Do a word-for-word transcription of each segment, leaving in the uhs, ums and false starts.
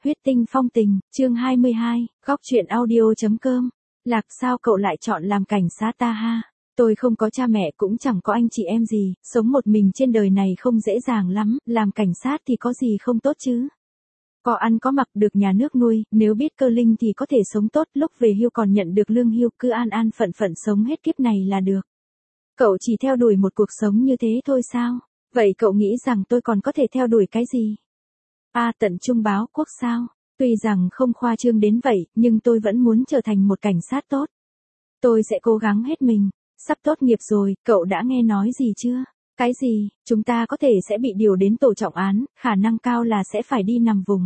Huyết tinh phong tình, chương hai mươi hai, góc truyện audio.com. Lạc sao cậu lại chọn làm cảnh sát ta ha? Tôi không có cha mẹ cũng chẳng có anh chị em gì, sống một mình trên đời này không dễ dàng lắm, làm cảnh sát thì có gì không tốt chứ? Có ăn có mặc được nhà nước nuôi, nếu biết cơ linh thì có thể sống tốt, lúc về hưu còn nhận được lương hưu, cứ an an phận phận sống hết kiếp này là được. Cậu chỉ theo đuổi một cuộc sống như thế thôi sao? Vậy cậu nghĩ rằng tôi còn có thể theo đuổi cái gì? À, tận trung báo quốc sao? Tuy rằng không khoa trương đến vậy, nhưng tôi vẫn muốn trở thành một cảnh sát tốt. Tôi sẽ cố gắng hết mình. Sắp tốt nghiệp rồi, cậu đã nghe nói gì chưa? Cái gì? Chúng ta có thể sẽ bị điều đến tổ trọng án, khả năng cao là sẽ phải đi nằm vùng.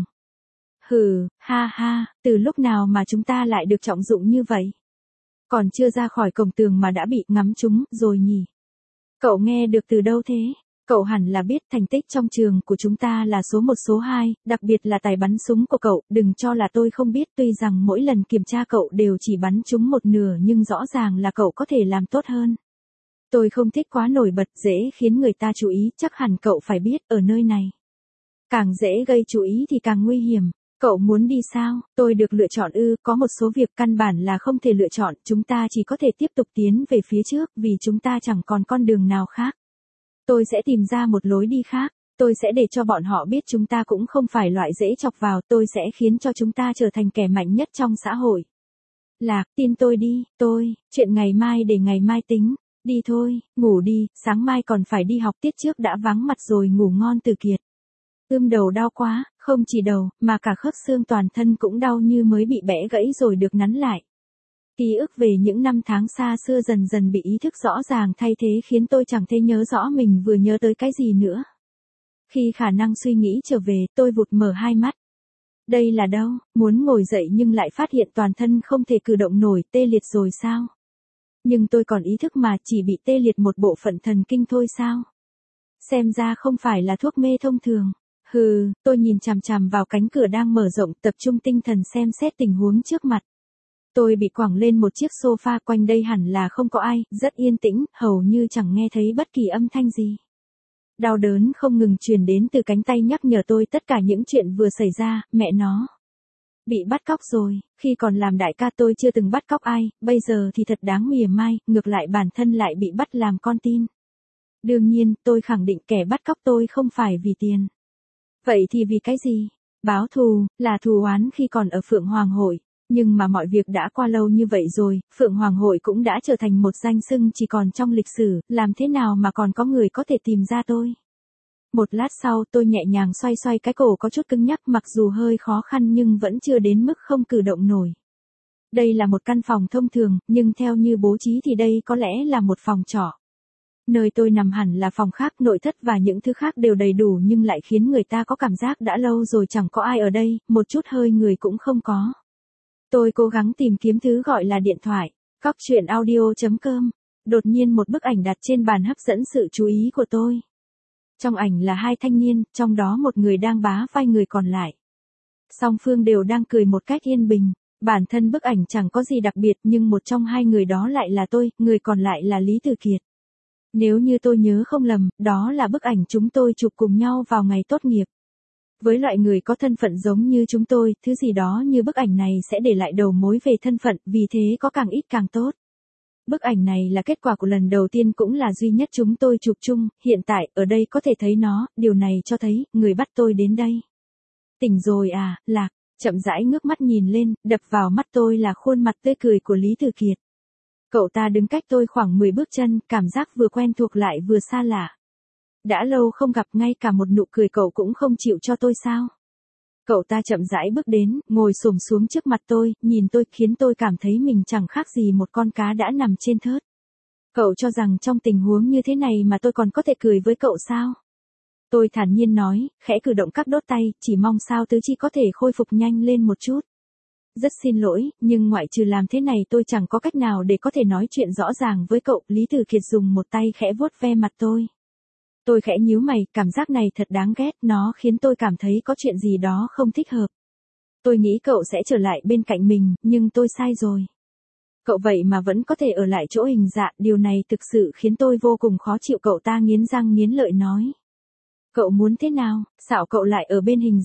Hừ, ha ha, từ lúc nào mà chúng ta lại được trọng dụng như vậy? Còn chưa ra khỏi cổng tường mà đã bị ngắm trúng rồi nhỉ? Cậu nghe được từ đâu thế? Cậu hẳn là biết thành tích trong trường của chúng ta là số một số hai, đặc biệt là tài bắn súng của cậu, đừng cho là tôi không biết, tuy rằng mỗi lần kiểm tra cậu đều chỉ bắn trúng một nửa nhưng rõ ràng là cậu có thể làm tốt hơn. Tôi không thích quá nổi bật, dễ khiến người ta chú ý, chắc hẳn cậu phải biết, ở nơi này. Càng dễ gây chú ý thì càng nguy hiểm. Cậu muốn đi sao? Tôi được lựa chọn ư? Có một số việc căn bản là không thể lựa chọn, chúng ta chỉ có thể tiếp tục tiến về phía trước vì chúng ta chẳng còn con đường nào khác. Tôi sẽ tìm ra một lối đi khác, tôi sẽ để cho bọn họ biết chúng ta cũng không phải loại dễ chọc vào, tôi sẽ khiến cho chúng ta trở thành kẻ mạnh nhất trong xã hội. Lạc, tin tôi đi, tôi, chuyện ngày mai để ngày mai tính, đi thôi, ngủ đi, sáng mai còn phải đi học, tiết trước đã vắng mặt rồi, ngủ ngon Từ Kiệt. Ưm đầu đau quá, không chỉ đầu, mà cả khớp xương toàn thân cũng đau như mới bị bẽ gãy rồi được nắn lại. Ký ức về những năm tháng xa xưa dần dần bị ý thức rõ ràng thay thế khiến tôi chẳng thể nhớ rõ mình vừa nhớ tới cái gì nữa. Khi khả năng suy nghĩ trở về, tôi vụt mở hai mắt. Đây là đâu? Muốn ngồi dậy nhưng lại phát hiện toàn thân không thể cử động nổi, tê liệt rồi sao? Nhưng tôi còn ý thức mà, chỉ bị tê liệt một bộ phận thần kinh thôi sao? Xem ra không phải là thuốc mê thông thường. Hừ, tôi nhìn chằm chằm vào cánh cửa đang mở rộng, tập trung tinh thần xem xét tình huống trước mặt. Tôi bị quẳng lên một chiếc sofa, quanh đây hẳn là không có ai, rất yên tĩnh, hầu như chẳng nghe thấy bất kỳ âm thanh gì. Đau đớn không ngừng truyền đến từ cánh tay nhắc nhở tôi tất cả những chuyện vừa xảy ra, mẹ nó. Bị bắt cóc rồi, khi còn làm đại ca tôi chưa từng bắt cóc ai, bây giờ thì thật đáng mỉa mai, ngược lại bản thân lại bị bắt làm con tin. Đương nhiên, tôi khẳng định kẻ bắt cóc tôi không phải vì tiền. Vậy thì vì cái gì? Báo thù, là thù oán khi còn ở Phượng Hoàng Hội. Nhưng mà mọi việc đã qua lâu như vậy rồi, Phượng Hoàng Hội cũng đã trở thành một danh xưng chỉ còn trong lịch sử, làm thế nào mà còn có người có thể tìm ra tôi? Một lát sau tôi nhẹ nhàng xoay xoay cái cổ có chút cứng nhắc, mặc dù hơi khó khăn nhưng vẫn chưa đến mức không cử động nổi. Đây là một căn phòng thông thường, nhưng theo như bố trí thì đây có lẽ là một phòng trọ. Nơi tôi nằm hẳn là phòng khác, nội thất và những thứ khác đều đầy đủ nhưng lại khiến người ta có cảm giác đã lâu rồi chẳng có ai ở đây, một chút hơi người cũng không có. Tôi cố gắng tìm kiếm thứ gọi là điện thoại. Góc truyện audio.com. Đột nhiên một bức ảnh đặt trên bàn hấp dẫn sự chú ý của tôi. Trong ảnh là hai thanh niên, trong đó một người đang bá vai người còn lại. Song phương đều đang cười một cách yên bình. Bản thân bức ảnh chẳng có gì đặc biệt nhưng một trong hai người đó lại là tôi, người còn lại là Lý Từ Kiệt. Nếu như tôi nhớ không lầm, đó là bức ảnh chúng tôi chụp cùng nhau vào ngày tốt nghiệp. Với loại người có thân phận giống như chúng tôi, thứ gì đó như bức ảnh này sẽ để lại đầu mối về thân phận, vì thế có càng ít càng tốt. Bức ảnh này là kết quả của lần đầu tiên cũng là duy nhất chúng tôi chụp chung, hiện tại, ở đây có thể thấy nó, điều này cho thấy, người bắt tôi đến đây. Tỉnh rồi à, Lạc, chậm rãi ngước mắt nhìn lên, đập vào mắt tôi là khuôn mặt tươi cười của Lý Từ Kiệt. Cậu ta đứng cách tôi khoảng mười bước chân, cảm giác vừa quen thuộc lại vừa xa lạ. Đã lâu không gặp, ngay cả một nụ cười cậu cũng không chịu cho tôi sao? Cậu ta chậm rãi bước đến, ngồi xổm xuống trước mặt tôi, nhìn tôi khiến tôi cảm thấy mình chẳng khác gì một con cá đã nằm trên thớt. Cậu cho rằng trong tình huống như thế này mà tôi còn có thể cười với cậu sao? Tôi thản nhiên nói, khẽ cử động các đốt tay, chỉ mong sao tứ chi có thể khôi phục nhanh lên một chút. Rất xin lỗi, nhưng ngoại trừ làm thế này tôi chẳng có cách nào để có thể nói chuyện rõ ràng với cậu. Lý Từ Kiệt dùng một tay khẽ vuốt ve mặt tôi. Tôi khẽ nhíu mày, cảm giác này thật đáng ghét, nó khiến tôi cảm thấy có chuyện gì đó không thích hợp. Tôi nghĩ cậu sẽ trở lại bên cạnh mình, nhưng tôi sai rồi. Cậu vậy mà vẫn có thể ở lại chỗ Hình Dạ, điều này thực sự khiến tôi vô cùng khó chịu. Cậu ta nghiến răng nghiến lợi nói. Cậu muốn thế nào, sao cậu lại ở bên Hình Dạ?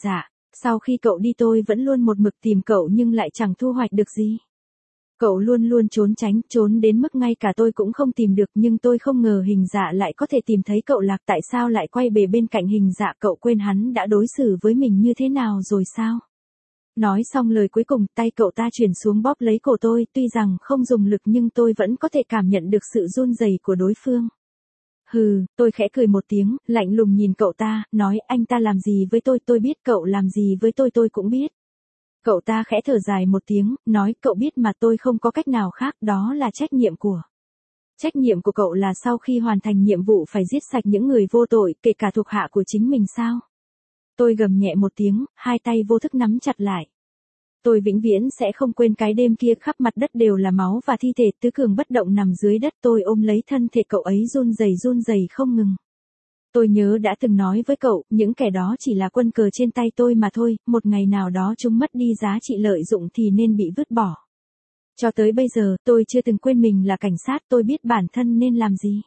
Sau khi cậu đi tôi vẫn luôn một mực tìm cậu nhưng lại chẳng thu hoạch được gì. Cậu luôn luôn trốn tránh, trốn đến mức ngay cả tôi cũng không tìm được, nhưng tôi không ngờ Hình Dạ lại có thể tìm thấy cậu. Lạc tại sao lại quay về bên cạnh Hình Dạ, cậu quên hắn đã đối xử với mình như thế nào rồi sao? Nói xong lời cuối cùng, tay cậu ta chuyển xuống bóp lấy cổ tôi, tuy rằng không dùng lực nhưng tôi vẫn có thể cảm nhận được sự run rẩy của đối phương. Hừ, tôi khẽ cười một tiếng, lạnh lùng nhìn cậu ta, nói anh ta làm gì với tôi, tôi biết, cậu làm gì với tôi tôi cũng biết. Cậu ta khẽ thở dài một tiếng, nói cậu biết mà, tôi không có cách nào khác, đó là trách nhiệm của. Trách nhiệm của cậu là sau khi hoàn thành nhiệm vụ phải giết sạch những người vô tội, kể cả thuộc hạ của chính mình sao? Tôi gầm nhẹ một tiếng, hai tay vô thức nắm chặt lại. Tôi vĩnh viễn sẽ không quên cái đêm kia khắp mặt đất đều là máu và thi thể, Tứ Cường bất động nằm dưới đất, tôi ôm lấy thân thể cậu ấy run rẩy run rẩy không ngừng. Tôi nhớ đã từng nói với cậu, những kẻ đó chỉ là quân cờ trên tay tôi mà thôi, một ngày nào đó chúng mất đi giá trị lợi dụng thì nên bị vứt bỏ. Cho tới bây giờ, tôi chưa từng quên mình là cảnh sát, tôi biết bản thân nên làm gì.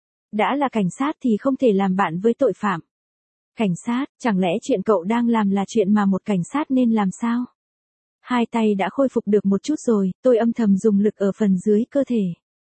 Đã là cảnh sát thì không thể làm bạn với tội phạm. Cảnh sát, chẳng lẽ chuyện cậu đang làm là chuyện mà một cảnh sát nên làm sao? Hai tay đã khôi phục được một chút rồi, tôi âm thầm dùng lực ở phần dưới cơ thể.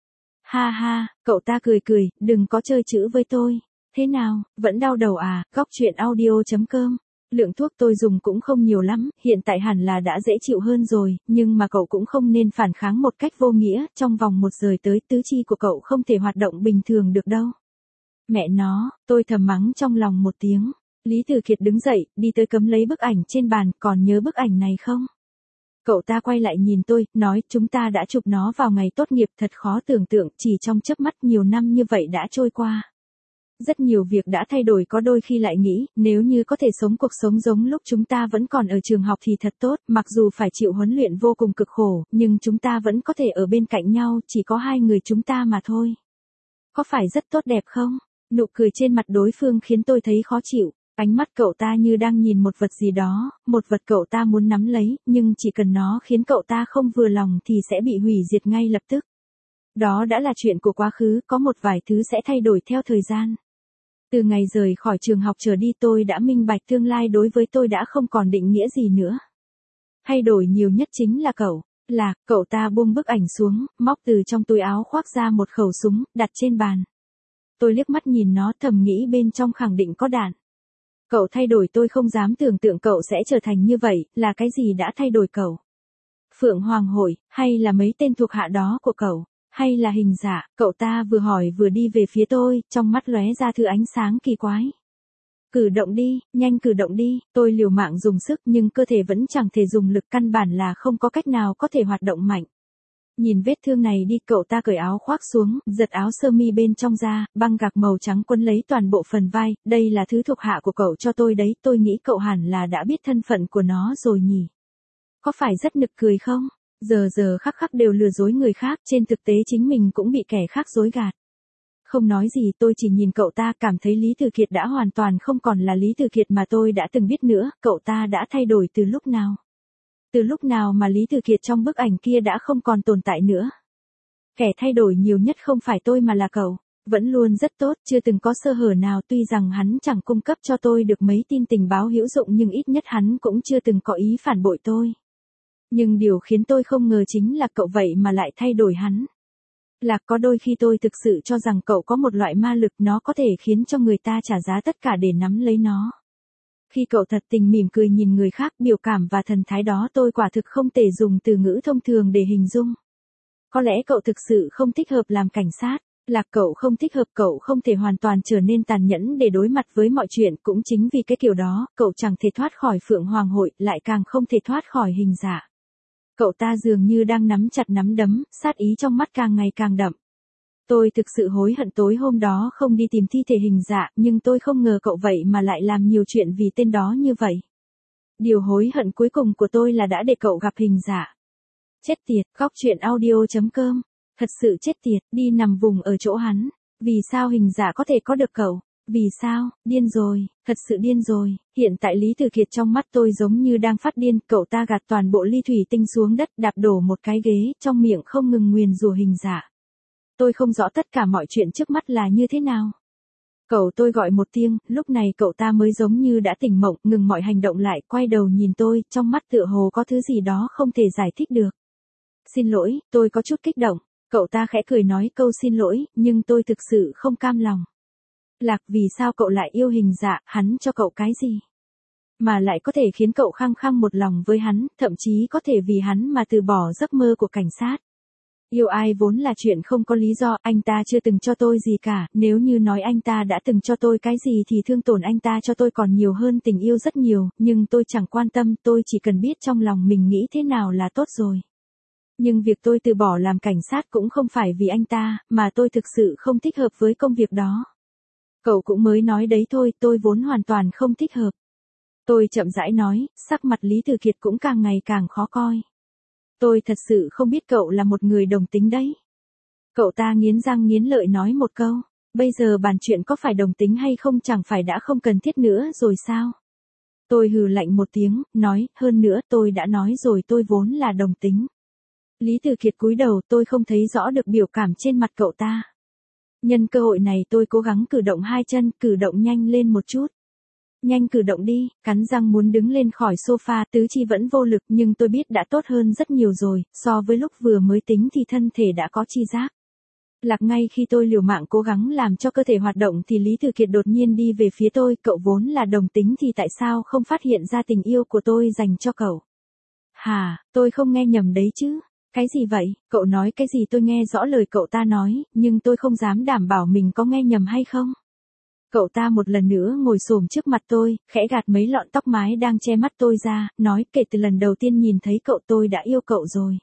Ha ha, cậu ta cười cười, đừng có chơi chữ với tôi. Thế nào, vẫn đau đầu à? Góc truyện audio chấm com. Lượng thuốc tôi dùng cũng không nhiều lắm, hiện tại hẳn là đã dễ chịu hơn rồi, nhưng mà cậu cũng không nên phản kháng một cách vô nghĩa, trong vòng một giờ tới tứ chi của cậu không thể hoạt động bình thường được đâu. Mẹ nó, tôi thầm mắng trong lòng một tiếng. Lý Từ Kiệt đứng dậy, đi tới cấm lấy bức ảnh trên bàn, còn nhớ bức ảnh này không? Cậu ta quay lại nhìn tôi, nói chúng ta đã chụp nó vào ngày tốt nghiệp, thật khó tưởng tượng, chỉ trong chớp mắt nhiều năm như vậy đã trôi qua. Rất nhiều việc đã thay đổi, có đôi khi lại nghĩ, nếu như có thể sống cuộc sống giống lúc chúng ta vẫn còn ở trường học thì thật tốt, mặc dù phải chịu huấn luyện vô cùng cực khổ, nhưng chúng ta vẫn có thể ở bên cạnh nhau, chỉ có hai người chúng ta mà thôi. Có phải rất tốt đẹp không? Nụ cười trên mặt đối phương khiến tôi thấy khó chịu. Ánh mắt cậu ta như đang nhìn một vật gì đó, một vật cậu ta muốn nắm lấy, nhưng chỉ cần nó khiến cậu ta không vừa lòng thì sẽ bị hủy diệt ngay lập tức. Đó đã là chuyện của quá khứ, có một vài thứ sẽ thay đổi theo thời gian. Từ ngày rời khỏi trường học trở đi tôi đã minh bạch tương lai đối với tôi đã không còn định nghĩa gì nữa. Thay đổi nhiều nhất chính là cậu. Lạc, cậu ta buông bức ảnh xuống, móc từ trong túi áo khoác ra một khẩu súng, đặt trên bàn. Tôi liếc mắt nhìn nó, thầm nghĩ bên trong khẳng định có đạn. Cậu thay đổi, tôi không dám tưởng tượng cậu sẽ trở thành như vậy, là cái gì đã thay đổi cậu? Phượng Hoàng Hội, hay là mấy tên thuộc hạ đó của cậu? Hay là Hình Dạ? Cậu ta vừa hỏi vừa đi về phía tôi, trong mắt lóe ra thứ ánh sáng kỳ quái. Cử động đi, nhanh cử động đi, tôi liều mạng dùng sức nhưng cơ thể vẫn chẳng thể dùng lực, căn bản là không có cách nào có thể hoạt động mạnh. Nhìn vết thương này đi, cậu ta cởi áo khoác xuống, giật áo sơ mi bên trong ra, băng gạc màu trắng quấn lấy toàn bộ phần vai, đây là thứ thuộc hạ của cậu cho tôi đấy, tôi nghĩ cậu hẳn là đã biết thân phận của nó rồi nhỉ. Có phải rất nực cười không? Giờ giờ khắc khắc đều lừa dối người khác, trên thực tế chính mình cũng bị kẻ khác dối gạt. Không nói gì, tôi chỉ nhìn cậu ta, cảm thấy Lý Từ Kiệt đã hoàn toàn không còn là Lý Từ Kiệt mà tôi đã từng biết nữa, cậu ta đã thay đổi từ lúc nào? Từ lúc nào mà Lý Từ Kiệt trong bức ảnh kia đã không còn tồn tại nữa? Kẻ thay đổi nhiều nhất không phải tôi mà là cậu, vẫn luôn rất tốt, chưa từng có sơ hở nào, tuy rằng hắn chẳng cung cấp cho tôi được mấy tin tình báo hữu dụng nhưng ít nhất hắn cũng chưa từng có ý phản bội tôi. Nhưng điều khiến tôi không ngờ chính là cậu vậy mà lại thay đổi hắn. Là có đôi khi tôi thực sự cho rằng cậu có một loại ma lực, nó có thể khiến cho người ta trả giá tất cả để nắm lấy nó. Khi cậu thật tình mỉm cười nhìn người khác, biểu cảm và thần thái đó tôi quả thực không thể dùng từ ngữ thông thường để hình dung. Có lẽ cậu thực sự không thích hợp làm cảnh sát. Là cậu không thích hợp, cậu không thể hoàn toàn trở nên tàn nhẫn để đối mặt với mọi chuyện, cũng chính vì cái kiểu đó, cậu chẳng thể thoát khỏi Phượng Hoàng Hội, lại càng không thể thoát khỏi Hình Dạ. Cậu ta dường như đang nắm chặt nắm đấm, sát ý trong mắt càng ngày càng đậm. Tôi thực sự hối hận tối hôm đó không đi tìm thi thể Hình Dạ, nhưng tôi không ngờ cậu vậy mà lại làm nhiều chuyện vì tên đó như vậy. Điều hối hận cuối cùng của tôi là đã để cậu gặp Hình Dạ. Chết tiệt, góc truyện audio chấm com. Thật sự chết tiệt, đi nằm vùng ở chỗ hắn. Vì sao Hình Dạ có thể có được cậu? Vì sao? Điên rồi, thật sự điên rồi. Hiện tại Lý Từ Kiệt trong mắt tôi giống như đang phát điên, cậu ta gạt toàn bộ ly thủy tinh xuống đất, đạp đổ một cái ghế, trong miệng không ngừng nguyền rủa Hình Dạ. Tôi không rõ tất cả mọi chuyện trước mắt là như thế nào. Cậu, tôi gọi một tiếng, lúc này cậu ta mới giống như đã tỉnh mộng, ngừng mọi hành động lại, quay đầu nhìn tôi, trong mắt tựa hồ có thứ gì đó không thể giải thích được. Xin lỗi, tôi có chút kích động. Cậu ta khẽ cười nói câu xin lỗi, nhưng tôi thực sự không cam lòng. Lạc, vì sao cậu lại yêu Hình Dạ, hắn cho cậu cái gì? Mà lại có thể khiến cậu khăng khăng một lòng với hắn, thậm chí có thể vì hắn mà từ bỏ giấc mơ của cảnh sát. Yêu ai vốn là chuyện không có lý do, anh ta chưa từng cho tôi gì cả, nếu như nói anh ta đã từng cho tôi cái gì thì thương tổn anh ta cho tôi còn nhiều hơn tình yêu rất nhiều, nhưng tôi chẳng quan tâm, tôi chỉ cần biết trong lòng mình nghĩ thế nào là tốt rồi. Nhưng việc tôi từ bỏ làm cảnh sát cũng không phải vì anh ta, mà tôi thực sự không thích hợp với công việc đó. Cậu cũng mới nói đấy thôi, tôi vốn hoàn toàn không thích hợp. Tôi chậm rãi nói, sắc mặt Lý Từ Kiệt cũng càng ngày càng khó coi. Tôi thật sự không biết cậu là một người đồng tính đấy. Cậu ta nghiến răng nghiến lợi nói một câu, bây giờ bàn chuyện có phải đồng tính hay không chẳng phải đã không cần thiết nữa rồi sao? Tôi hừ lạnh một tiếng, nói, hơn nữa tôi đã nói rồi tôi vốn là đồng tính. Lý Từ Kiệt cúi đầu, tôi không thấy rõ được biểu cảm trên mặt cậu ta. Nhân cơ hội này tôi cố gắng cử động hai chân, cử động nhanh lên một chút. Nhanh cử động đi, cắn răng muốn đứng lên khỏi sofa, tứ chi vẫn vô lực nhưng tôi biết đã tốt hơn rất nhiều rồi, so với lúc vừa mới tính thì thân thể đã có chi giác. Lạc, ngay khi tôi liều mạng cố gắng làm cho cơ thể hoạt động thì Lý Từ Kiệt đột nhiên đi về phía tôi, cậu vốn là đồng tính thì tại sao không phát hiện ra tình yêu của tôi dành cho cậu? Hà, tôi không nghe nhầm đấy chứ? Cái gì vậy, cậu nói cái gì? Tôi nghe rõ lời cậu ta nói, nhưng tôi không dám đảm bảo mình có nghe nhầm hay không. Cậu ta một lần nữa ngồi xổm trước mặt tôi, khẽ gạt mấy lọn tóc mái đang che mắt tôi ra, nói kể từ lần đầu tiên nhìn thấy cậu tôi đã yêu cậu rồi.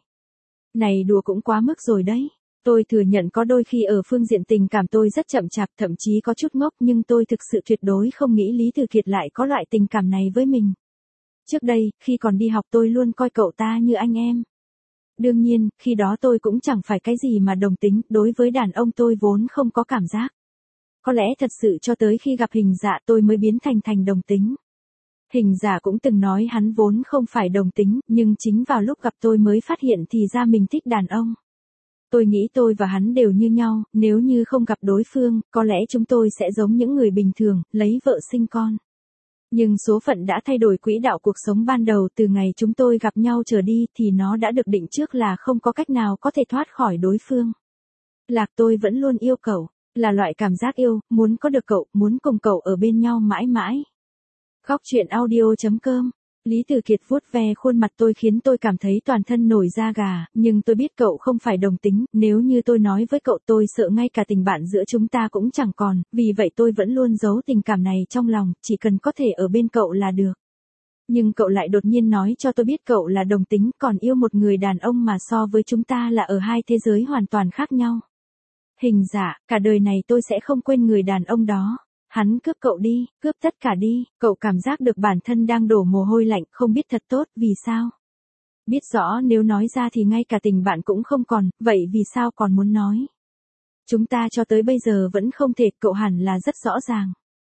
Này đùa cũng quá mức rồi đấy. Tôi thừa nhận có đôi khi ở phương diện tình cảm tôi rất chậm chạp, thậm chí có chút ngốc, nhưng tôi thực sự tuyệt đối không nghĩ Lý Từ Kiệt lại có loại tình cảm này với mình. Trước đây, khi còn đi học tôi luôn coi cậu ta như anh em. Đương nhiên, khi đó tôi cũng chẳng phải cái gì mà đồng tính, đối với đàn ông tôi vốn không có cảm giác. Có lẽ thật sự cho tới khi gặp Hình Dạ tôi mới biến thành thành đồng tính. Hình Dạ cũng từng nói hắn vốn không phải đồng tính, nhưng chính vào lúc gặp tôi mới phát hiện thì ra mình thích đàn ông. Tôi nghĩ tôi và hắn đều như nhau, nếu như không gặp đối phương, có lẽ chúng tôi sẽ giống những người bình thường, lấy vợ sinh con. Nhưng số phận đã thay đổi quỹ đạo cuộc sống ban đầu, từ ngày chúng tôi gặp nhau trở đi thì nó đã được định trước là không có cách nào có thể thoát khỏi đối phương. Lạc, tôi vẫn luôn yêu cậu, là loại cảm giác yêu, muốn có được cậu, muốn cùng cậu ở bên nhau mãi mãi. Góc truyện audio chấm com. Lý Từ Kiệt vuốt ve khuôn mặt tôi khiến tôi cảm thấy toàn thân nổi da gà, nhưng tôi biết cậu không phải đồng tính, nếu như tôi nói với cậu tôi sợ ngay cả tình bạn giữa chúng ta cũng chẳng còn, vì vậy tôi vẫn luôn giấu tình cảm này trong lòng, chỉ cần có thể ở bên cậu là được. Nhưng cậu lại đột nhiên nói cho tôi biết cậu là đồng tính, còn yêu một người đàn ông mà so với chúng ta là ở hai thế giới hoàn toàn khác nhau. Hình Dạ, cả đời này tôi sẽ không quên người đàn ông đó. Hắn cướp cậu đi, cướp tất cả đi, cậu cảm giác được bản thân đang đổ mồ hôi lạnh, không biết thật tốt, vì sao? Biết rõ nếu nói ra thì ngay cả tình bạn cũng không còn, vậy vì sao còn muốn nói? Chúng ta cho tới bây giờ vẫn không thể, cậu hẳn là rất rõ ràng.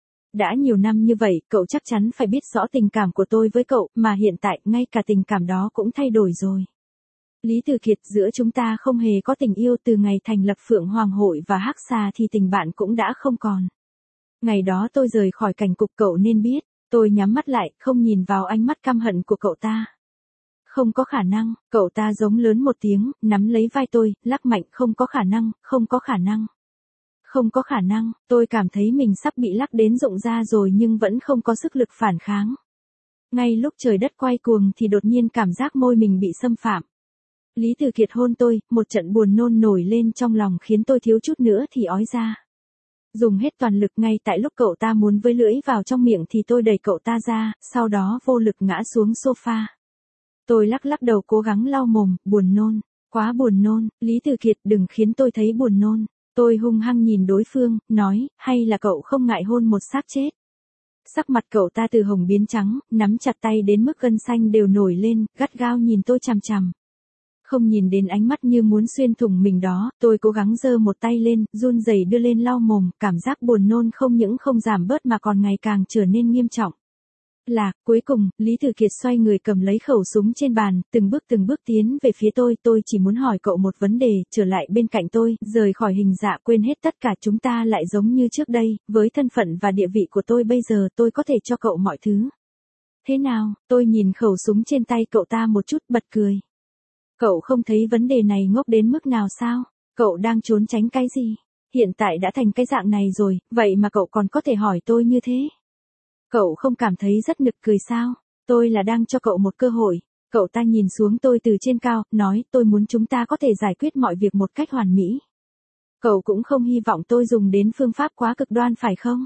Đã nhiều năm như vậy, cậu chắc chắn phải biết rõ tình cảm của tôi với cậu, mà hiện tại, ngay cả tình cảm đó cũng thay đổi rồi. Lý Từ Kiệt, giữa chúng ta không hề có tình yêu, từ ngày thành lập Phượng Hoàng Hội và Hắc Xà thì tình bạn cũng đã không còn. Ngày đó tôi rời khỏi cảnh cục, cậu nên biết. Tôi nhắm mắt lại, không nhìn vào ánh mắt căm hận của cậu ta. Không có khả năng, cậu ta giống lớn một tiếng, nắm lấy vai tôi, lắc mạnh, không có khả năng, không có khả năng. Không có khả năng, tôi cảm thấy mình sắp bị lắc đến rụng ra rồi nhưng vẫn không có sức lực phản kháng. Ngay lúc trời đất quay cuồng thì đột nhiên cảm giác môi mình bị xâm phạm. Lý Từ Kiệt hôn tôi, một trận buồn nôn nổi lên trong lòng khiến tôi thiếu chút nữa thì ói ra. Dùng hết toàn lực, ngay tại lúc cậu ta muốn với lưỡi vào trong miệng thì tôi đẩy cậu ta ra, sau đó vô lực ngã xuống sofa. Tôi lắc lắc đầu cố gắng lau mồm, buồn nôn, quá buồn nôn, Lý Từ Kiệt đừng khiến tôi thấy buồn nôn. Tôi hung hăng nhìn đối phương, nói, hay là cậu không ngại hôn một xác chết. Sắc mặt cậu ta từ hồng biến trắng, nắm chặt tay đến mức gân xanh đều nổi lên, gắt gao nhìn tôi chằm chằm. Không nhìn đến ánh mắt như muốn xuyên thủng mình đó, tôi cố gắng giơ một tay lên, run rẩy đưa lên lau mồm, cảm giác buồn nôn không những không giảm bớt mà còn ngày càng trở nên nghiêm trọng. Lạc, cuối cùng, Lý Tử Kiệt xoay người cầm lấy khẩu súng trên bàn, từng bước từng bước tiến về phía tôi, tôi chỉ muốn hỏi cậu một vấn đề, trở lại bên cạnh tôi, rời khỏi hình dạ, quên hết tất cả, chúng ta lại giống như trước đây, với thân phận và địa vị của tôi bây giờ, tôi có thể cho cậu mọi thứ. Thế nào, tôi nhìn khẩu súng trên tay cậu ta một chút, bật cười. Cậu không thấy vấn đề này ngốc đến mức nào sao? Cậu đang trốn tránh cái gì? Hiện tại đã thành cái dạng này rồi, vậy mà cậu còn có thể hỏi tôi như thế? Cậu không cảm thấy rất nực cười sao? Tôi là đang cho cậu một cơ hội. Cậu ta nhìn xuống tôi từ trên cao, nói tôi muốn chúng ta có thể giải quyết mọi việc một cách hoàn mỹ. Cậu cũng không hy vọng tôi dùng đến phương pháp quá cực đoan phải không?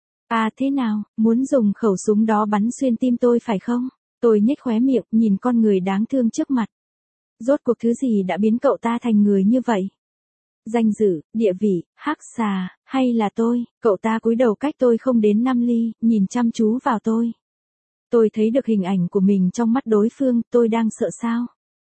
À thế nào, muốn dùng khẩu súng đó bắn xuyên tim tôi phải không? Tôi nhếch khóe miệng, nhìn con người đáng thương trước mặt. Rốt cuộc thứ gì đã biến cậu ta thành người như vậy? Danh dự, địa vị, hắc xà, hay là tôi? Cậu ta cúi đầu cách tôi không đến năm ly, nhìn chăm chú vào tôi. Tôi thấy được hình ảnh của mình trong mắt đối phương, tôi đang sợ sao?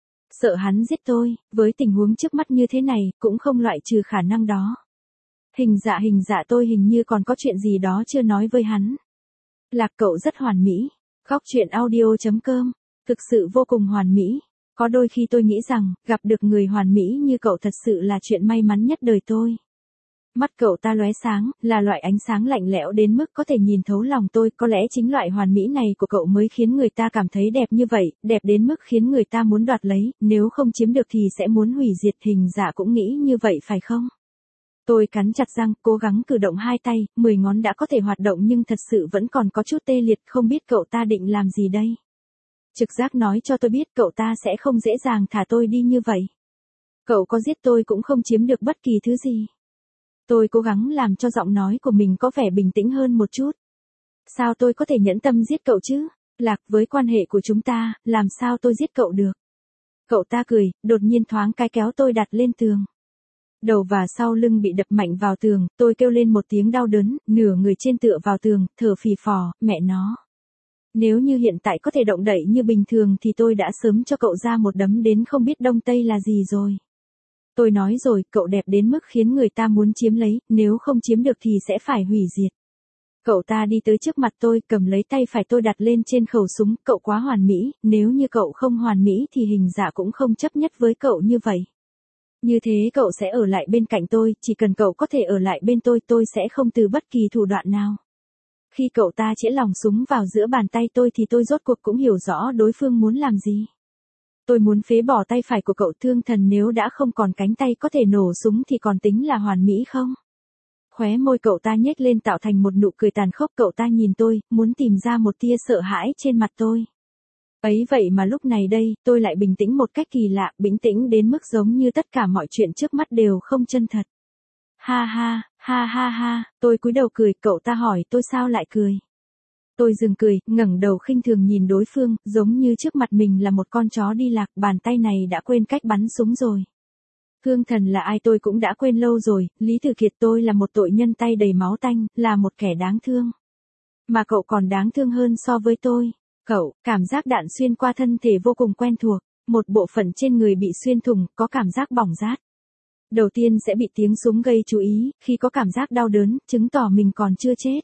Sợ hắn giết tôi, với tình huống trước mắt như thế này, cũng không loại trừ khả năng đó. Hình dạ hình dạ tôi hình như còn có chuyện gì đó chưa nói với hắn. Lạc cậu rất hoàn mỹ. Góc truyện audio chấm com. Thực sự vô cùng hoàn mỹ. Có đôi khi tôi nghĩ rằng, gặp được người hoàn mỹ như cậu thật sự là chuyện may mắn nhất đời tôi. Mắt cậu ta lóe sáng, là loại ánh sáng lạnh lẽo đến mức có thể nhìn thấu lòng tôi. Có lẽ chính loại hoàn mỹ này của cậu mới khiến người ta cảm thấy đẹp như vậy, đẹp đến mức khiến người ta muốn đoạt lấy, nếu không chiếm được thì sẽ muốn hủy diệt. Hình dạ cũng nghĩ như vậy phải không? Tôi cắn chặt răng, cố gắng cử động hai tay, mười ngón đã có thể hoạt động nhưng thật sự vẫn còn có chút tê liệt, không biết cậu ta định làm gì đây. Trực giác nói cho tôi biết cậu ta sẽ không dễ dàng thả tôi đi như vậy. Cậu có giết tôi cũng không chiếm được bất kỳ thứ gì. Tôi cố gắng làm cho giọng nói của mình có vẻ bình tĩnh hơn một chút. Sao tôi có thể nhẫn tâm giết cậu chứ? Lạc, với quan hệ của chúng ta, làm sao tôi giết cậu được? Cậu ta cười, đột nhiên thoáng cái kéo tôi đặt lên tường. Đầu và sau lưng bị đập mạnh vào tường, tôi kêu lên một tiếng đau đớn, nửa người trên tựa vào tường, thở phì phò, mẹ nó. Nếu như hiện tại có thể động đậy như bình thường thì tôi đã sớm cho cậu ra một đấm đến không biết đông tây là gì rồi. Tôi nói rồi, cậu đẹp đến mức khiến người ta muốn chiếm lấy, nếu không chiếm được thì sẽ phải hủy diệt. Cậu ta đi tới trước mặt tôi, cầm lấy tay phải tôi đặt lên trên khẩu súng, cậu quá hoàn mỹ, nếu như cậu không hoàn mỹ thì hình dạ cũng không chấp nhất với cậu như vậy. Như thế cậu sẽ ở lại bên cạnh tôi, chỉ cần cậu có thể ở lại bên tôi, tôi sẽ không từ bất kỳ thủ đoạn nào. Khi cậu ta chĩa lòng súng vào giữa bàn tay tôi thì tôi rốt cuộc cũng hiểu rõ đối phương muốn làm gì. Tôi muốn phế bỏ tay phải của cậu. Thương thần, nếu đã không còn cánh tay có thể nổ súng thì còn tính là hoàn mỹ không? Khóe môi cậu ta nhếch lên tạo thành một nụ cười tàn khốc. Cậu ta nhìn tôi, muốn tìm ra một tia sợ hãi trên mặt tôi. Ấy vậy mà lúc này đây, tôi lại bình tĩnh một cách kỳ lạ, bình tĩnh đến mức giống như tất cả mọi chuyện trước mắt đều không chân thật. Ha ha, ha ha ha, tôi cúi đầu cười, cậu ta hỏi tôi sao lại cười. Tôi dừng cười, ngẩng đầu khinh thường nhìn đối phương, giống như trước mặt mình là một con chó đi lạc, bàn tay này đã quên cách bắn súng rồi. Thương thần là ai tôi cũng đã quên lâu rồi, Lý Tử Kiệt, tôi là một tội nhân tay đầy máu tanh, là một kẻ đáng thương. Mà cậu còn đáng thương hơn so với tôi. Cậu, cảm giác đạn xuyên qua thân thể vô cùng quen thuộc, một bộ phận trên người bị xuyên thủng, có cảm giác bỏng rát. Đầu tiên sẽ bị tiếng súng gây chú ý, khi có cảm giác đau đớn, chứng tỏ mình còn chưa chết.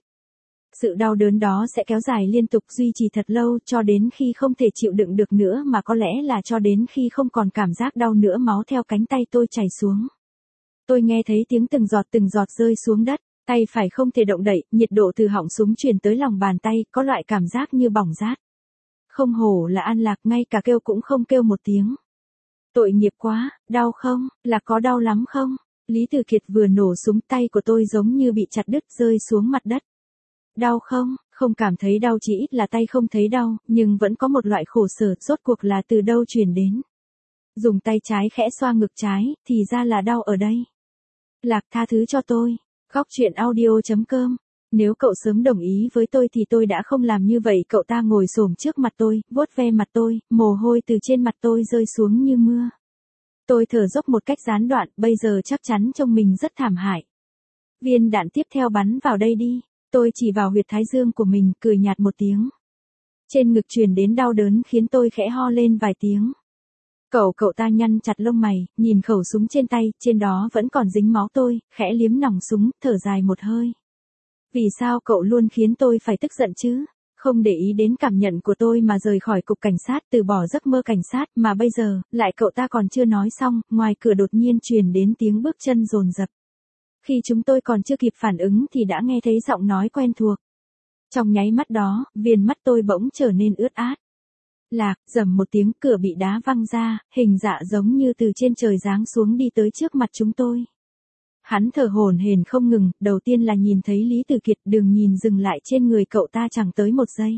Sự đau đớn đó sẽ kéo dài liên tục, duy trì thật lâu, cho đến khi không thể chịu đựng được nữa, mà có lẽ là cho đến khi không còn cảm giác đau nữa. Máu theo cánh tay tôi chảy xuống. Tôi nghe thấy tiếng từng giọt từng giọt rơi xuống đất, tay phải không thể động đậy, nhiệt độ từ họng súng truyền tới lòng bàn tay, có loại cảm giác như bỏng rát. Không hổ là An Lạc, ngay cả kêu cũng không kêu một tiếng. Tội nghiệp quá, đau không, là có đau lắm không? Lý Tử Kiệt vừa nổ súng, tay của tôi giống như bị chặt đứt rơi xuống mặt đất. Đau không, không cảm thấy đau, chỉ ít là tay không thấy đau, nhưng vẫn có một loại khổ sở, rốt cuộc là từ đâu truyền đến. Dùng tay trái khẽ xoa ngực trái, thì ra là đau ở đây. Lạc, tha thứ cho tôi. Góc truyện audio chấm com. Nếu cậu sớm đồng ý với tôi thì tôi đã không làm như vậy. Cậu ta ngồi xổm trước mặt tôi, vuốt ve mặt tôi, mồ hôi từ trên mặt tôi rơi xuống như mưa. Tôi thở dốc một cách gián đoạn, bây giờ chắc chắn trông mình rất thảm hại. Viên đạn tiếp theo bắn vào đây đi. Tôi chỉ vào huyệt thái dương của mình, cười nhạt một tiếng. Trên ngực truyền đến đau đớn khiến tôi khẽ ho lên vài tiếng. Cậu cậu ta nhăn chặt lông mày, nhìn khẩu súng trên tay, trên đó vẫn còn dính máu. Tôi khẽ liếm nòng súng, thở dài một hơi. Vì sao cậu luôn khiến tôi phải tức giận chứ? Không để ý đến cảm nhận của tôi mà rời khỏi cục cảnh sát, từ bỏ giấc mơ cảnh sát, mà bây giờ, lại cậu ta còn chưa nói xong, ngoài cửa đột nhiên truyền đến tiếng bước chân dồn dập. Khi chúng tôi còn chưa kịp phản ứng thì đã nghe thấy giọng nói quen thuộc. Trong nháy mắt đó, viền mắt tôi bỗng trở nên ướt át. Lạc, rầm một tiếng, cửa bị đá văng ra, Hình Dạ giống như từ trên trời giáng xuống đi tới trước mặt chúng tôi. Hắn thở hổn hển không ngừng, đầu tiên là nhìn thấy Lý Tử Kiệt, đường nhìn dừng lại trên người cậu ta chẳng tới một giây.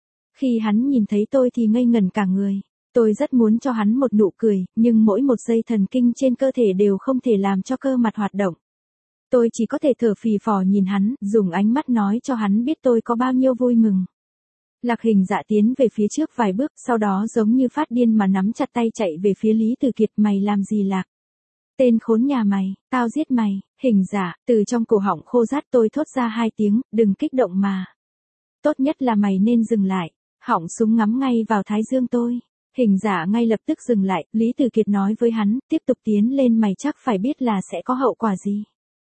Khi hắn nhìn thấy tôi thì ngây ngẩn cả người. Tôi rất muốn cho hắn một nụ cười, nhưng mỗi một giây thần kinh trên cơ thể đều không thể làm cho cơ mặt hoạt động. Tôi chỉ có thể thở phì phò nhìn hắn, dùng ánh mắt nói cho hắn biết tôi có bao nhiêu vui mừng. Lạc Hình Dạ tiến về phía trước vài bước, sau đó giống như phát điên mà nắm chặt tay chạy về phía Lý Tử Kiệt. Mày làm gì Lạc? Tên khốn nhà mày, tao giết mày. Hình Dạ, từ trong cổ họng khô rát tôi thốt ra hai tiếng, đừng kích động mà. Tốt nhất là mày nên dừng lại. Họng súng ngắm ngay vào thái dương tôi. Hình Dạ ngay lập tức dừng lại, Lý Tử Kiệt nói với hắn, tiếp tục tiến lên, mày chắc phải biết là sẽ có hậu quả gì.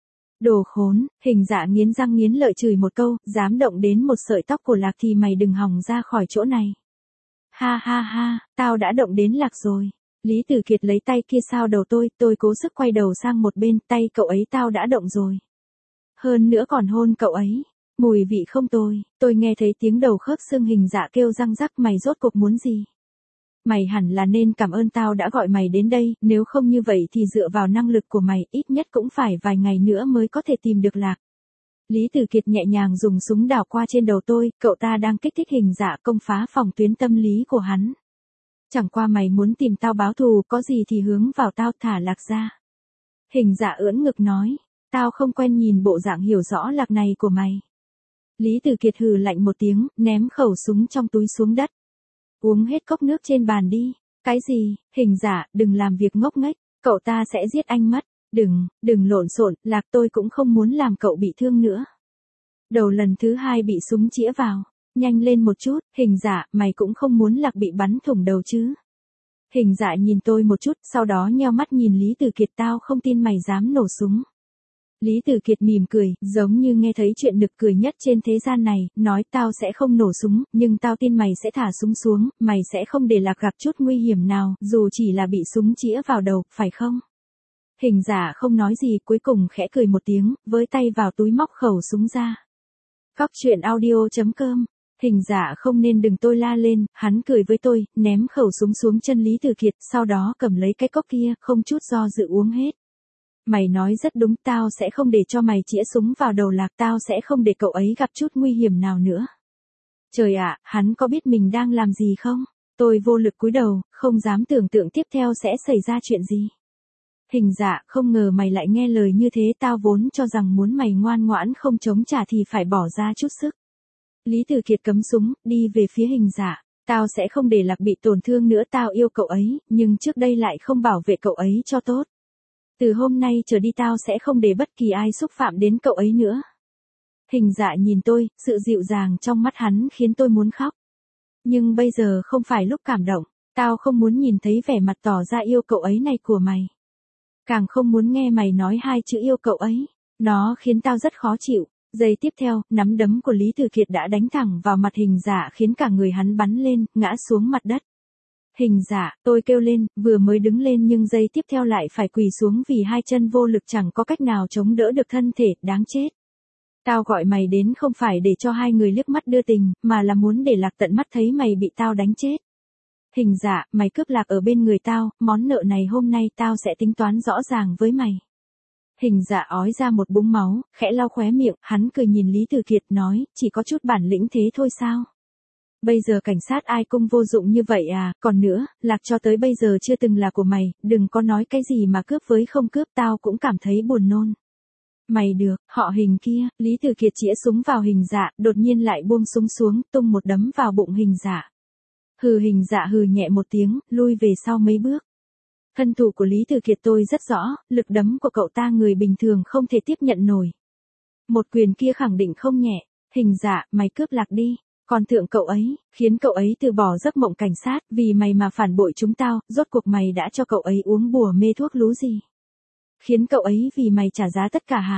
Đồ khốn, Hình Dạ nghiến răng nghiến lợi chửi một câu, dám động đến một sợi tóc của Lạc thì mày đừng hòng ra khỏi chỗ này. Ha ha ha, tao đã động đến Lạc rồi. Lý Tử Kiệt lấy tay kia xao đầu tôi, tôi cố sức quay đầu sang một bên, tay cậu ấy tao đã động rồi. Hơn nữa còn hôn cậu ấy. Mùi vị không tồi, tôi nghe thấy tiếng đầu khớp xương Hình Dạ kêu răng rắc, mày rốt cuộc muốn gì? Mày hẳn là nên cảm ơn tao đã gọi mày đến đây, nếu không như vậy thì dựa vào năng lực của mày, ít nhất cũng phải vài ngày nữa mới có thể tìm được Lạc. Lý Tử Kiệt nhẹ nhàng dùng súng đảo qua trên đầu tôi, cậu ta đang kích thích Hình Dạ công phá phòng tuyến tâm lý của hắn. Chẳng qua mày muốn tìm tao báo thù, có gì thì hướng vào tao, thả Lạc ra. Hình Dạ ưỡn ngực nói, tao không quen nhìn bộ dạng hiểu rõ Lạc này của mày. Lý Tử Kiệt hừ lạnh một tiếng, ném khẩu súng trong túi xuống đất. Uống hết cốc nước trên bàn đi. Cái gì? Hình Dạ, đừng làm việc ngốc nghếch, cậu ta sẽ giết anh mất. Đừng, đừng lộn xộn, Lạc, tôi cũng không muốn làm cậu bị thương nữa. Đầu lần thứ hai bị súng chĩa vào. Nhanh lên một chút, Hình Dạ, mày cũng không muốn Lạc bị bắn thủng đầu chứ. Hình Dạ nhìn tôi một chút, sau đó nheo mắt nhìn Lý Tử Kiệt, tao không tin mày dám nổ súng. Lý Tử Kiệt mỉm cười, giống như nghe thấy chuyện nực cười nhất trên thế gian này, nói tao sẽ không nổ súng, nhưng tao tin mày sẽ thả súng xuống, mày sẽ không để Lạc gặp chút nguy hiểm nào, dù chỉ là bị súng chĩa vào đầu, phải không? Hình Dạ không nói gì, cuối cùng khẽ cười một tiếng, với tay vào túi móc khẩu súng ra. Cóc truyện audio chấm com. Hình Dạ không nên đừng tôi la lên, hắn cười với tôi, ném khẩu súng xuống chân Lý Tử Kiệt, sau đó cầm lấy cái cốc kia, không chút do dự uống hết. Mày nói rất đúng, tao sẽ không để cho mày chĩa súng vào đầu Lạc, tao sẽ không để cậu ấy gặp chút nguy hiểm nào nữa. Trời ạ, hắn có biết mình đang làm gì không? Tôi vô lực cúi đầu, không dám tưởng tượng tiếp theo sẽ xảy ra chuyện gì. Hình Dạ, không ngờ mày lại nghe lời như thế, tao vốn cho rằng muốn mày ngoan ngoãn không chống trả thì phải bỏ ra chút sức. Lý Tử Kiệt cấm súng, đi về phía Hình Dạ. Tao sẽ không để Lạc bị tổn thương nữa, tao yêu cậu ấy, nhưng trước đây lại không bảo vệ cậu ấy cho tốt. Từ hôm nay trở đi tao sẽ không để bất kỳ ai xúc phạm đến cậu ấy nữa. Hình Dạ nhìn tôi, sự dịu dàng trong mắt hắn khiến tôi muốn khóc. Nhưng bây giờ không phải lúc cảm động, tao không muốn nhìn thấy vẻ mặt tỏ ra yêu cậu ấy này của mày. Càng không muốn nghe mày nói hai chữ yêu cậu ấy, nó khiến tao rất khó chịu. Giây tiếp theo, nắm đấm của Lý Tử Kiệt đã đánh thẳng vào mặt Hình Dạ khiến cả người hắn bắn lên, ngã xuống mặt đất. Hình Dạ, tôi kêu lên, vừa mới đứng lên nhưng giây tiếp theo lại phải quỳ xuống vì hai chân vô lực chẳng có cách nào chống đỡ được thân thể, đáng chết. Tao gọi mày đến không phải để cho hai người liếc mắt đưa tình, mà là muốn để Lạc tận mắt thấy mày bị tao đánh chết. Hình Dạ, mày cướp Lạc ở bên người tao, món nợ này hôm nay tao sẽ tính toán rõ ràng với mày. Hình Dạ ói ra một búng máu, khẽ lau khóe miệng, hắn cười nhìn Lý Tử Kiệt nói, chỉ có chút bản lĩnh thế thôi sao? Bây giờ cảnh sát ai cũng vô dụng như vậy à, còn nữa, Lạc cho tới bây giờ chưa từng là của mày, đừng có nói cái gì mà cướp với không cướp, tao cũng cảm thấy buồn nôn. Mày được, họ Hình kia, Lý Tử Kiệt chĩa súng vào Hình Dạ, đột nhiên lại buông súng xuống, tung một đấm vào bụng Hình Dạ. Hừ, Hình Dạ hừ nhẹ một tiếng, lui về sau mấy bước. Thân thủ của Lý Tử Kiệt tôi rất rõ, lực đấm của cậu ta người bình thường không thể tiếp nhận nổi. Một quyền kia khẳng định không nhẹ. Hình Dạ, mày cướp Lạc đi, còn thượng cậu ấy, khiến cậu ấy từ bỏ giấc mộng cảnh sát, vì mày mà phản bội chúng tao, rốt cuộc mày đã cho cậu ấy uống bùa mê thuốc lú gì? Khiến cậu ấy vì mày trả giá tất cả hả?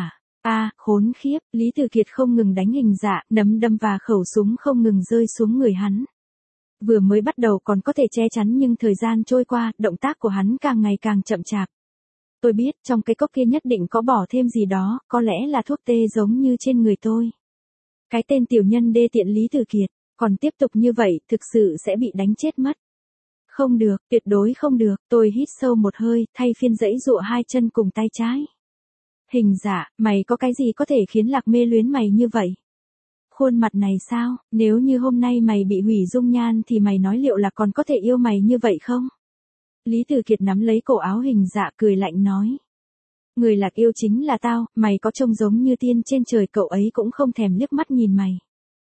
A, khốn khiếp, Lý Tử Kiệt không ngừng đánh Hình Dạ, nấm đâm và khẩu súng không ngừng rơi xuống người hắn. Vừa mới bắt đầu còn có thể che chắn nhưng thời gian trôi qua, động tác của hắn càng ngày càng chậm chạp. Tôi biết trong cái cốc kia nhất định có bỏ thêm gì đó, có lẽ là thuốc tê giống như trên người tôi. Cái tên tiểu nhân đê tiện Lý Tử Kiệt, còn tiếp tục như vậy thực sự sẽ bị đánh chết mất. Không được, tuyệt đối không được, tôi hít sâu một hơi, thay phiên giãy giụa hai chân cùng tay trái. Hình Dạ, mày có cái gì có thể khiến Lạc mê luyến mày như vậy? Khuôn mặt này sao, nếu như hôm nay mày bị hủy dung nhan thì mày nói liệu là còn có thể yêu mày như vậy không? Lý Tử Kiệt nắm lấy cổ áo Hình Dạ cười lạnh nói. Người Lạc yêu chính là tao, mày có trông giống như tiên trên trời cậu ấy cũng không thèm liếc mắt nhìn mày.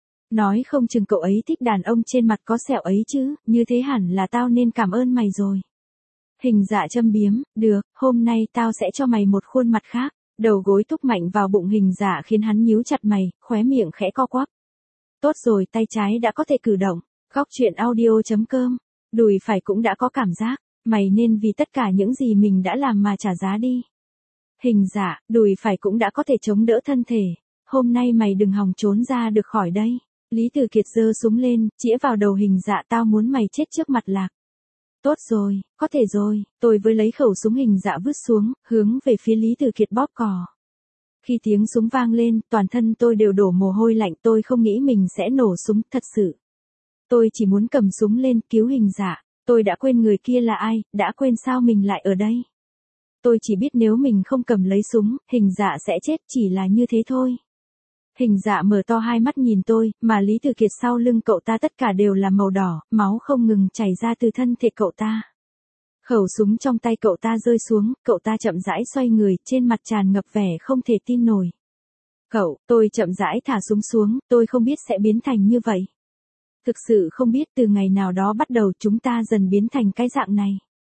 Nói không chừng cậu ấy thích đàn ông trên mặt có sẹo ấy chứ, như thế hẳn là tao nên cảm ơn mày rồi. Hình Dạ châm biếm, được, hôm nay tao sẽ cho mày một khuôn mặt khác. Đầu gối thúc mạnh vào bụng Hình Dạ khiến hắn nhíu chặt mày, khóe miệng khẽ co quắp. Tốt rồi, tay trái đã có thể cử động. Góc truyện audio chấm com. Đùi phải cũng đã có cảm giác. Mày nên vì tất cả những gì mình đã làm mà trả giá đi. Hình Dạ, đùi phải cũng đã có thể chống đỡ thân thể. Hôm nay mày đừng hòng trốn ra được khỏi đây. Lý Tử Kiệt giơ súng lên, chĩa vào đầu Hình Dạ, tao muốn mày chết trước mặt Lạc. Tốt rồi, có thể rồi, tôi với lấy khẩu súng Hình Dạ vứt xuống, hướng về phía Lý Tử Kiệt bóp cò. Khi tiếng súng vang lên, toàn thân tôi đều đổ mồ hôi lạnh, tôi không nghĩ mình sẽ nổ súng, thật sự. Tôi chỉ muốn cầm súng lên, cứu Hình Dạ, tôi đã quên người kia là ai, đã quên sao mình lại ở đây. Tôi chỉ biết nếu mình không cầm lấy súng, Hình Dạ sẽ chết, chỉ là như thế thôi. Hình Dạ mở to hai mắt nhìn tôi, mà Lý Tử Kiệt sau lưng cậu ta tất cả đều là màu đỏ, máu không ngừng chảy ra từ thân thể cậu ta. Khẩu súng trong tay cậu ta rơi xuống, cậu ta chậm rãi xoay người, trên mặt tràn ngập vẻ không thể tin nổi. Cậu, tôi chậm rãi thả súng xuống, tôi không biết sẽ biến thành như vậy. Thực sự không biết từ ngày nào đó bắt đầu chúng ta dần biến thành cái dạng này.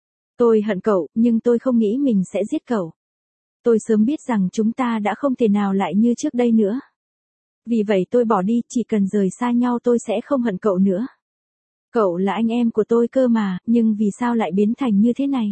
Tôi hận cậu, nhưng tôi không nghĩ mình sẽ giết cậu. Tôi sớm biết rằng chúng ta đã không thể nào lại như trước đây nữa. Vì vậy tôi bỏ đi, chỉ cần rời xa nhau tôi sẽ không hận cậu nữa. Cậu là anh em của tôi cơ mà, nhưng vì sao lại biến thành như thế này?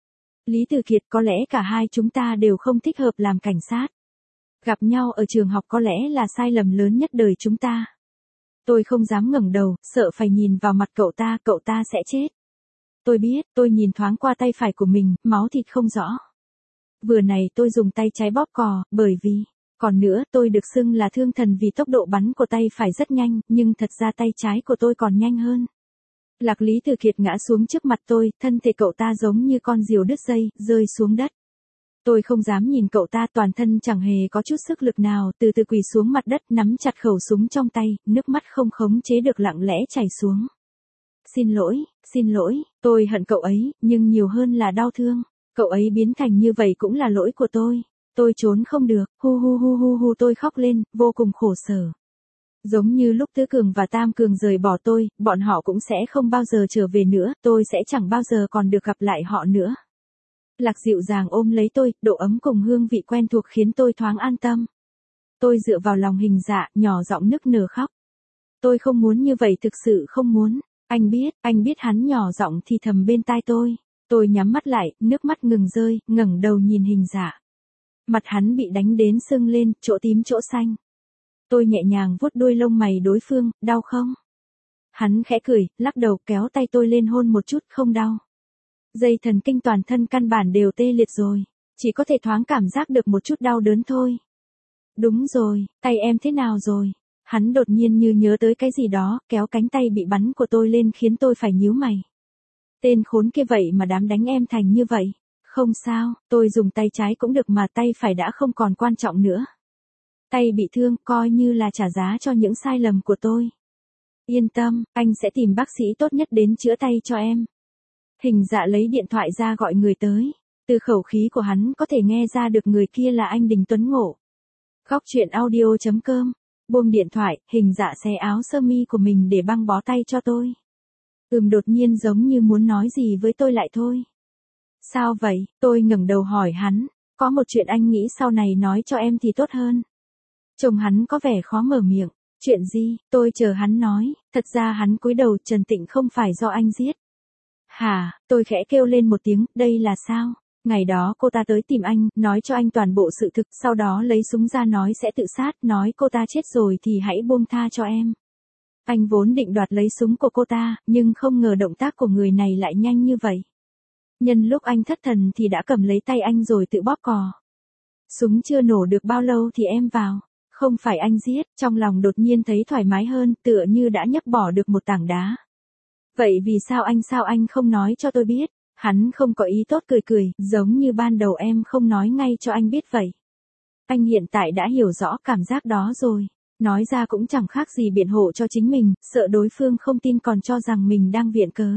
Lý Tử Kiệt, có lẽ cả hai chúng ta đều không thích hợp làm cảnh sát. Gặp nhau ở trường học có lẽ là sai lầm lớn nhất đời chúng ta. Tôi không dám ngẩng đầu, sợ phải nhìn vào mặt cậu ta, cậu ta sẽ chết. Tôi biết, tôi nhìn thoáng qua tay phải của mình, máu thịt không rõ. Vừa này tôi dùng tay trái bóp cò, bởi vì... Còn nữa, tôi được xưng là thương thần vì tốc độ bắn của tay phải rất nhanh, nhưng thật ra tay trái của tôi còn nhanh hơn. Lạc Lý Tử Kiệt ngã xuống trước mặt tôi, thân thể cậu ta giống như con diều đứt dây, rơi xuống đất. Tôi không dám nhìn cậu ta, toàn thân chẳng hề có chút sức lực nào, từ từ quỳ xuống mặt đất, nắm chặt khẩu súng trong tay, nước mắt không khống chế được lặng lẽ chảy xuống. Xin lỗi, xin lỗi, tôi hận cậu ấy, nhưng nhiều hơn là đau thương. Cậu ấy biến thành như vậy cũng là lỗi của tôi. Tôi trốn không được, hu hu hu hu hu tôi khóc lên, vô cùng khổ sở. Giống như lúc Tứ Cường và Tam Cường rời bỏ tôi, bọn họ cũng sẽ không bao giờ trở về nữa, tôi sẽ chẳng bao giờ còn được gặp lại họ nữa. Lạc dịu dàng ôm lấy tôi, độ ấm cùng hương vị quen thuộc khiến tôi thoáng an tâm. Tôi dựa vào lòng Hình Dạ, nhỏ giọng nức nở khóc. Tôi không muốn như vậy, thực sự không muốn. Anh biết, anh biết, hắn nhỏ giọng thì thầm bên tai tôi. Tôi nhắm mắt lại, nước mắt ngừng rơi, ngẩng đầu nhìn Hình Dạ. Mặt hắn bị đánh đến sưng lên, chỗ tím chỗ xanh. Tôi nhẹ nhàng vuốt đuôi lông mày đối phương, đau không? Hắn khẽ cười, lắc đầu, kéo tay tôi lên hôn một chút, không đau. Dây thần kinh toàn thân căn bản đều tê liệt rồi, chỉ có thể thoáng cảm giác được một chút đau đớn thôi. Đúng rồi, tay em thế nào rồi? Hắn đột nhiên như nhớ tới cái gì đó, kéo cánh tay bị bắn của tôi lên khiến tôi phải nhíu mày. Tên khốn kia vậy mà dám đánh em thành như vậy. Không sao, tôi dùng tay trái cũng được mà, tay phải đã không còn quan trọng nữa. Tay bị thương, coi như là trả giá cho những sai lầm của tôi. Yên tâm, anh sẽ tìm bác sĩ tốt nhất đến chữa tay cho em. Hình Dạ lấy điện thoại ra gọi người tới. Từ khẩu khí của hắn có thể nghe ra được người kia là anh Đình Tuấn Ngộ. Góc truyện audio chấm com. Buông điện thoại, Hình Dạ xé áo sơ mi của mình để băng bó tay cho tôi. Ừm, đột nhiên giống như muốn nói gì với tôi lại thôi. Sao vậy? Tôi ngẩng đầu hỏi hắn. Có một chuyện anh nghĩ sau này nói cho em thì tốt hơn. Chồng hắn có vẻ khó mở miệng. Chuyện gì? Tôi chờ hắn nói. Thật ra hắn cúi đầu, Trần Tịnh không phải do anh giết. Hả? Tôi khẽ kêu lên một tiếng, đây là sao? Ngày đó cô ta tới tìm anh, nói cho anh toàn bộ sự thực, sau đó lấy súng ra nói sẽ tự sát, nói cô ta chết rồi thì hãy buông tha cho em. Anh vốn định đoạt lấy súng của cô ta, nhưng không ngờ động tác của người này lại nhanh như vậy. Nhân lúc anh thất thần thì đã cầm lấy tay anh rồi tự bóp cò. Súng chưa nổ được bao lâu thì em vào. Không phải anh giết, trong lòng đột nhiên thấy thoải mái hơn, tựa như đã nhấc bỏ được một tảng đá. Vậy vì sao anh sao anh không nói cho tôi biết? Hắn không có ý tốt cười cười, giống như ban đầu em không nói ngay cho anh biết vậy. Anh hiện tại đã hiểu rõ cảm giác đó rồi. Nói ra cũng chẳng khác gì biện hộ cho chính mình, sợ đối phương không tin còn cho rằng mình đang viện cớ.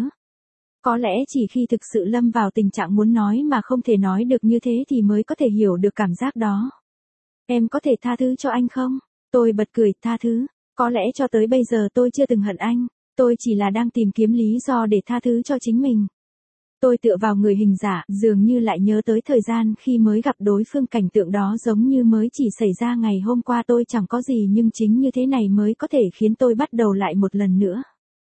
Có lẽ chỉ khi thực sự lâm vào tình trạng muốn nói mà không thể nói được như thế thì mới có thể hiểu được cảm giác đó. Em có thể tha thứ cho anh không? Tôi bật cười, tha thứ. Có lẽ cho tới bây giờ tôi chưa từng hận anh. Tôi chỉ là đang tìm kiếm lý do để tha thứ cho chính mình. Tôi tựa vào người hình giả, dường như lại nhớ tới thời gian khi mới gặp đối phương, cảnh tượng đó giống như mới chỉ xảy ra ngày hôm qua. Tôi chẳng có gì nhưng chính như thế này mới có thể khiến tôi bắt đầu lại một lần nữa.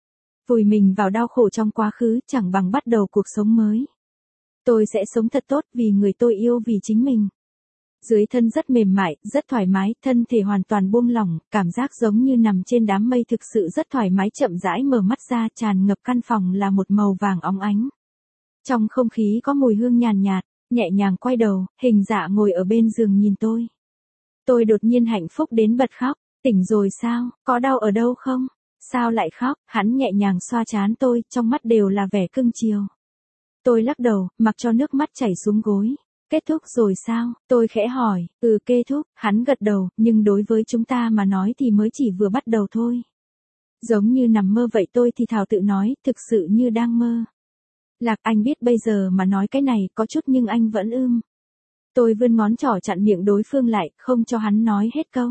Vùi mình vào đau khổ trong quá khứ chẳng bằng bắt đầu cuộc sống mới. Tôi sẽ sống thật tốt vì người tôi yêu, vì chính mình. Dưới thân rất mềm mại, rất thoải mái, thân thể hoàn toàn buông lỏng, cảm giác giống như nằm trên đám mây, thực sự rất thoải mái. Chậm rãi mở mắt ra, tràn ngập căn phòng là một màu vàng óng ánh. Trong không khí có mùi hương nhàn nhạt, nhẹ nhàng quay đầu, hình dạ ngồi ở bên giường nhìn tôi. Tôi đột nhiên hạnh phúc đến bật khóc. Tỉnh rồi sao, có đau ở đâu không? Sao lại khóc? Hắn nhẹ nhàng xoa trán tôi, trong mắt đều là vẻ cưng chiều. Tôi lắc đầu, mặc cho nước mắt chảy xuống gối. Kết thúc rồi sao? Tôi khẽ hỏi. Ừ, kết thúc. Hắn gật đầu, nhưng đối với chúng ta mà nói thì mới chỉ vừa bắt đầu thôi. Giống như nằm mơ vậy, tôi thì thào tự nói, thực sự như đang mơ. Lạc, anh biết bây giờ mà nói cái này có chút nhưng anh vẫn ưm. Tôi vươn ngón trỏ chặn miệng đối phương lại, không cho hắn nói hết câu.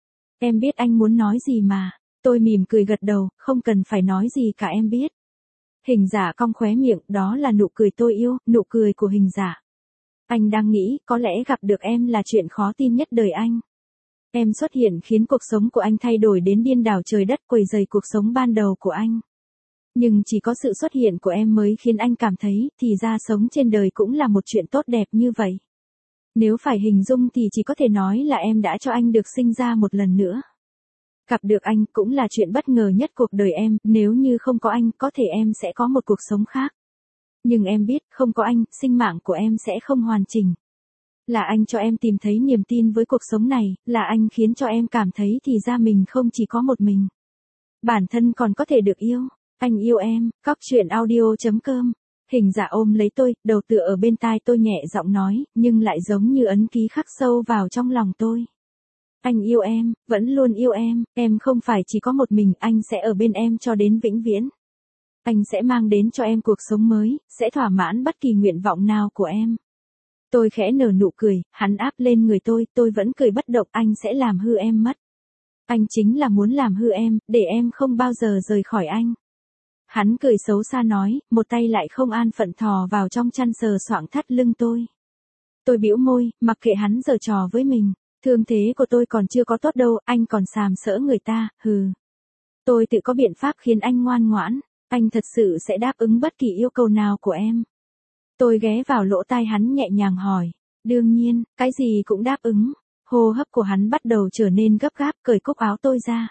Em biết anh muốn nói gì mà. Tôi mỉm cười gật đầu, không cần phải nói gì cả, em biết. Hình giả cong khóe miệng, đó là nụ cười tôi yêu, nụ cười của hình giả. Anh đang nghĩ, có lẽ gặp được em là chuyện khó tin nhất đời anh. Em xuất hiện khiến cuộc sống của anh thay đổi đến điên đảo trời đất, quầy dày cuộc sống ban đầu của anh. Nhưng chỉ có sự xuất hiện của em mới khiến anh cảm thấy, thì ra sống trên đời cũng là một chuyện tốt đẹp như vậy. Nếu phải hình dung thì chỉ có thể nói là em đã cho anh được sinh ra một lần nữa. Gặp được anh cũng là chuyện bất ngờ nhất cuộc đời em, nếu như không có anh, có thể em sẽ có một cuộc sống khác. Nhưng em biết, không có anh, sinh mạng của em sẽ không hoàn chỉnh. Là anh cho em tìm thấy niềm tin với cuộc sống này, là anh khiến cho em cảm thấy thì ra mình không chỉ có một mình. Bản thân còn có thể được yêu. Anh yêu em. Cóc truyện audio chấm com. Hình dạ ôm lấy tôi, đầu tựa ở bên tai tôi, nhẹ giọng nói, nhưng lại giống như ấn ký khắc sâu vào trong lòng tôi. Anh yêu em, vẫn luôn yêu em, em không phải chỉ có một mình, anh sẽ ở bên em cho đến vĩnh viễn. Anh sẽ mang đến cho em cuộc sống mới, sẽ thỏa mãn bất kỳ nguyện vọng nào của em. Tôi khẽ nở nụ cười, hắn áp lên người tôi, tôi vẫn cười bất động, anh sẽ làm hư em mất. Anh chính là muốn làm hư em, để em không bao giờ rời khỏi anh. Hắn cười xấu xa nói, một tay lại không an phận thò vào trong chăn sờ soạng thắt lưng tôi. Tôi bĩu môi, mặc kệ hắn giở trò với mình. Thương thế của tôi còn chưa có tốt đâu, anh còn sàm sỡ người ta, hừ. Tôi tự có biện pháp khiến anh ngoan ngoãn, anh thật sự sẽ đáp ứng bất kỳ yêu cầu nào của em. Tôi ghé vào lỗ tai hắn nhẹ nhàng hỏi, đương nhiên, cái gì cũng đáp ứng. Hô hấp của hắn bắt đầu trở nên gấp gáp, cởi cúc áo tôi ra.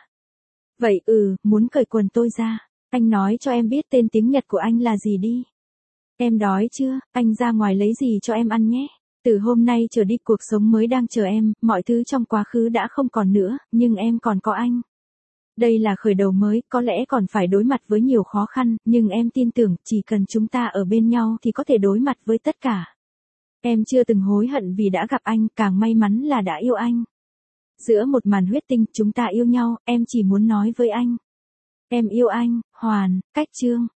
Vậy ừ, muốn cởi quần tôi ra. Anh nói cho em biết tên tiếng Nhật của anh là gì đi. Em đói chưa, anh ra ngoài lấy gì cho em ăn nhé. Từ hôm nay trở đi cuộc sống mới đang chờ em, mọi thứ trong quá khứ đã không còn nữa, nhưng em còn có anh. Đây là khởi đầu mới, có lẽ còn phải đối mặt với nhiều khó khăn, nhưng em tin tưởng, chỉ cần chúng ta ở bên nhau thì có thể đối mặt với tất cả. Em chưa từng hối hận vì đã gặp anh, càng may mắn là đã yêu anh. Giữa một màn huyết tinh, chúng ta yêu nhau, em chỉ muốn nói với anh. Em yêu anh, Hoàn, Cách Chương.